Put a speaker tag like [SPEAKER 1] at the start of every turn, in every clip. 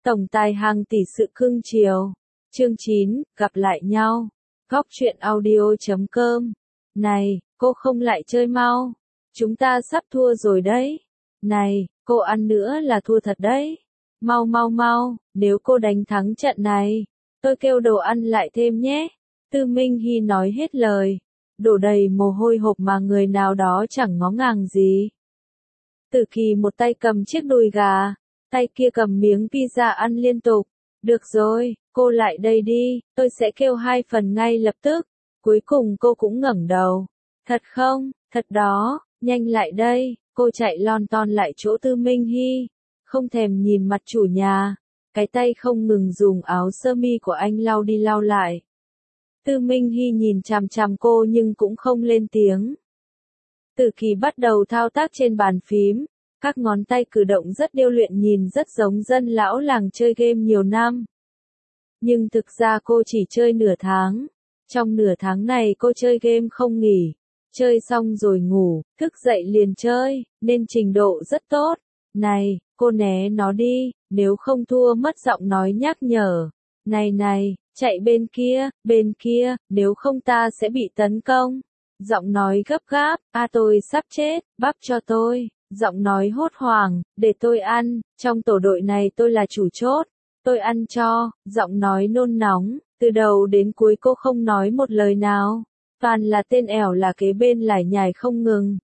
[SPEAKER 1] Tổng tài hàng tỷ sự cưng chiều. Chương 9, gặp lại nhau. Góc truyện audio.com. Này, cô không lại chơi mau. Chúng ta sắp thua rồi đấy. Này, cô ăn nữa là thua thật đấy. Mau mau mau, nếu cô đánh thắng trận này, tôi kêu đồ ăn lại thêm nhé. Tư Minh Hy nói hết lời, đổ đầy mồ hôi hột mà người nào đó chẳng ngó ngàng gì. Tử Kỳ một tay cầm chiếc đùi gà, tay kia cầm miếng pizza ăn liên tục. Được rồi, cô lại đây đi, tôi sẽ kêu 2 phần ngay lập tức. Cuối cùng cô cũng ngẩng đầu. Thật không, thật đó, nhanh lại đây, cô chạy lon ton lại chỗ Tư Minh Hy. Không thèm nhìn mặt chủ nhà, cái tay không ngừng dùng áo sơ mi của anh lau đi lau lại. Tư Minh Hy nhìn chằm chằm cô nhưng cũng không lên tiếng. Tử Kỳ bắt đầu thao tác trên bàn phím, các ngón tay cử động rất điêu luyện nhìn rất giống dân lão làng chơi game nhiều năm. Nhưng thực ra cô chỉ chơi nửa tháng. Trong nửa tháng này cô chơi game không nghỉ, chơi xong rồi ngủ, thức dậy liền chơi, nên trình độ rất tốt. Này, cô né nó đi, nếu không thua mất giọng nói nhắc nhở. Này này, chạy bên kia, nếu không ta sẽ bị tấn công. Giọng nói gấp gáp, tôi sắp chết, bắp cho tôi. Giọng nói hốt hoảng, để tôi ăn, trong tổ đội này tôi là chủ chốt. Tôi ăn cho, giọng nói nôn nóng, từ đầu đến cuối cô không nói một lời nào. Toàn là tên ẻo là kế bên lải nhải không ngừng.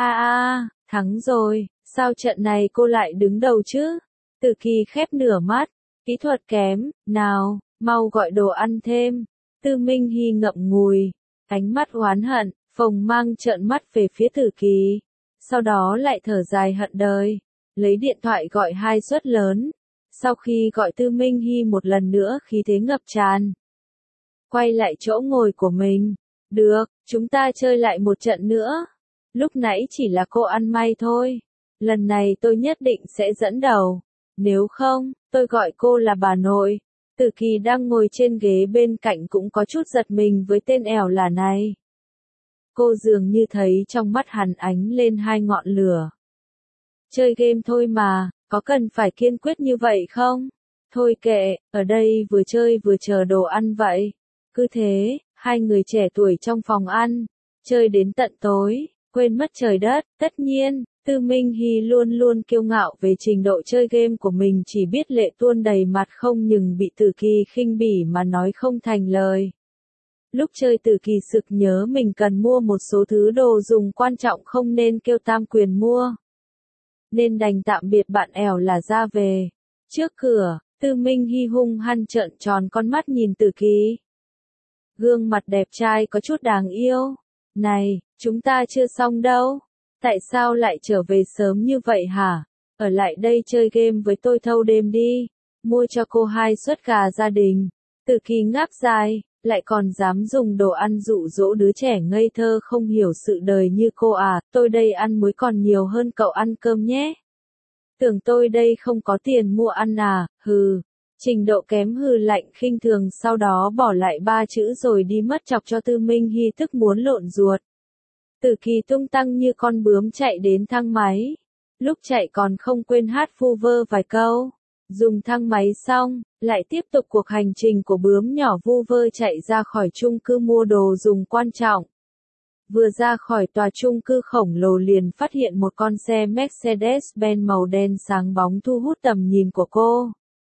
[SPEAKER 1] Thắng rồi, sao trận này cô lại đứng đầu chứ? Tử Kỳ khép nửa mắt, kỹ thuật kém, nào, mau gọi đồ ăn thêm. Tư Minh Hy ngậm ngùi, ánh mắt oán hận, phồng mang trợn mắt về phía Tử Kỳ. Sau đó lại thở dài hận đời, lấy điện thoại gọi 2 suất lớn. Sau khi gọi Tư Minh Hy một lần nữa khí thế ngập tràn, quay lại chỗ ngồi của mình. Được, chúng ta chơi lại một trận nữa. Lúc nãy chỉ là cô ăn may thôi. Lần này tôi nhất định sẽ dẫn đầu. Nếu không, tôi gọi cô là bà nội. Tử Kỳ đang ngồi trên ghế bên cạnh cũng có chút giật mình với tên ẻo là này. Cô dường như thấy trong mắt hắn ánh lên 2 ngọn lửa. Chơi game thôi mà, có cần phải kiên quyết như vậy không? Thôi kệ, ở đây vừa chơi vừa chờ đồ ăn vậy. Cứ thế, 2 người trẻ tuổi trong phòng ăn, chơi đến tận tối, quên mất trời đất. Tất nhiên, Tư Minh Hy luôn luôn kiêu ngạo về trình độ chơi game của mình, chỉ biết lệ tuôn đầy mặt không nhưng bị Tử Kỳ khinh bỉ mà nói không thành lời. Lúc chơi Tử Kỳ sực nhớ mình cần mua một số thứ đồ dùng quan trọng không nên kêu Tam Quyền mua. Nên đành tạm biệt bạn ẻo là ra về. Trước cửa, Tư Minh Hy hung hăng trợn tròn con mắt nhìn Tử Kỳ. Gương mặt đẹp trai có chút đáng yêu. Này, chúng ta chưa xong đâu. Tại sao lại trở về sớm như vậy hả? Ở lại đây chơi game với tôi thâu đêm đi. Mua cho cô 2 suất gà gia đình. Tử Kỳ ngáp dài, lại còn dám dùng đồ ăn dụ dỗ đứa trẻ ngây thơ không hiểu sự đời như cô à. Tôi đây ăn muối còn nhiều hơn cậu ăn cơm nhé. Tưởng tôi đây không có tiền mua ăn à, hừ. Trình độ kém hừ lạnh khinh thường, sau đó bỏ lại 3 chữ rồi đi mất, chọc cho Tư Minh Hy tức muốn lộn ruột. Tử Kỳ tung tăng như con bướm chạy đến thang máy. Lúc chạy còn không quên hát vu vơ vài câu. Dùng thang máy xong, lại tiếp tục cuộc hành trình của bướm nhỏ vu vơ chạy ra khỏi chung cư mua đồ dùng quan trọng. Vừa ra khỏi tòa chung cư khổng lồ liền phát hiện một con xe Mercedes-Benz màu đen sáng bóng thu hút tầm nhìn của cô.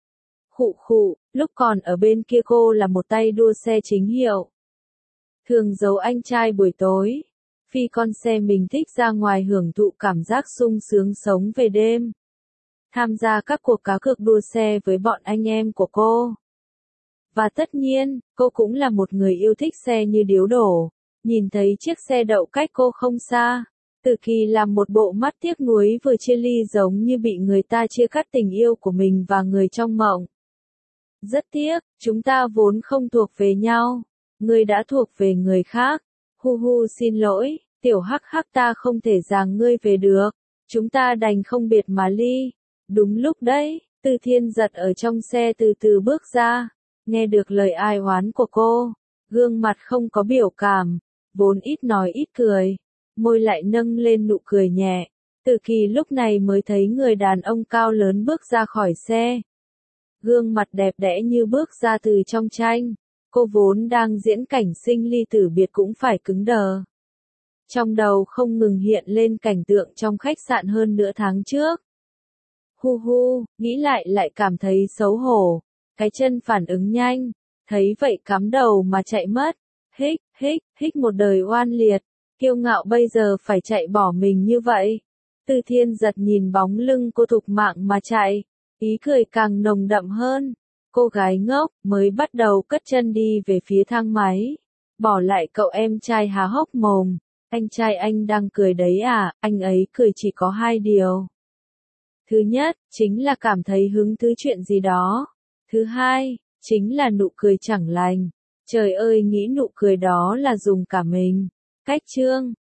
[SPEAKER 1] Lúc còn ở bên kia cô là một tay đua xe chính hiệu. Thường giấu anh trai buổi tối. Phi con xe mình thích ra ngoài hưởng thụ cảm giác sung sướng sống về đêm. Tham gia các cuộc cá cược đua xe với bọn anh em của cô. Và tất nhiên, cô cũng là một người yêu thích xe như điếu đổ. Nhìn thấy chiếc xe đậu cách cô không xa, Tử Kỳ làm một bộ mắt tiếc nuối vừa chia ly, giống như bị người ta chia cắt tình yêu của mình và người trong mộng. Rất tiếc, chúng ta vốn không thuộc về nhau. Ngươi đã thuộc về người khác. Xin lỗi, tiểu hắc hắc, ta không thể giằng ngươi về được. Chúng ta đành không biệt mà ly. Đúng lúc đấy, Tư Thiên Giật ở trong xe từ từ bước ra. Nghe được lời ai oán của cô, gương mặt không có biểu cảm, vốn ít nói ít cười, môi lại nâng lên nụ cười nhẹ. Tử Kỳ lúc này mới thấy người đàn ông cao lớn bước ra khỏi xe. gương mặt đẹp đẽ như bước ra từ trong tranh. Cô vốn đang diễn cảnh sinh ly tử biệt cũng phải cứng đờ. Trong đầu không ngừng hiện lên cảnh tượng trong khách sạn hơn nửa tháng trước. Hu hu, nghĩ lại cảm thấy xấu hổ. Cái chân phản ứng nhanh, thấy vậy cắm đầu mà chạy mất. Hích một đời oan liệt, kiêu ngạo bây giờ phải chạy bỏ mình như vậy. Từ Thiên giật nhìn bóng lưng cô thục mạng mà chạy, ý cười càng nồng đậm hơn. Cô gái ngốc mới bắt đầu cất chân đi về phía thang máy, bỏ lại cậu em trai há hốc mồm. Anh trai anh đang cười đấy à? Anh ấy cười chỉ có hai điều. Thứ nhất, chính là cảm thấy hứng thú chuyện gì đó. Thứ hai, chính là nụ cười chẳng lành. Trời ơi, nghĩ nụ cười đó là dùng cả mình. Cách chương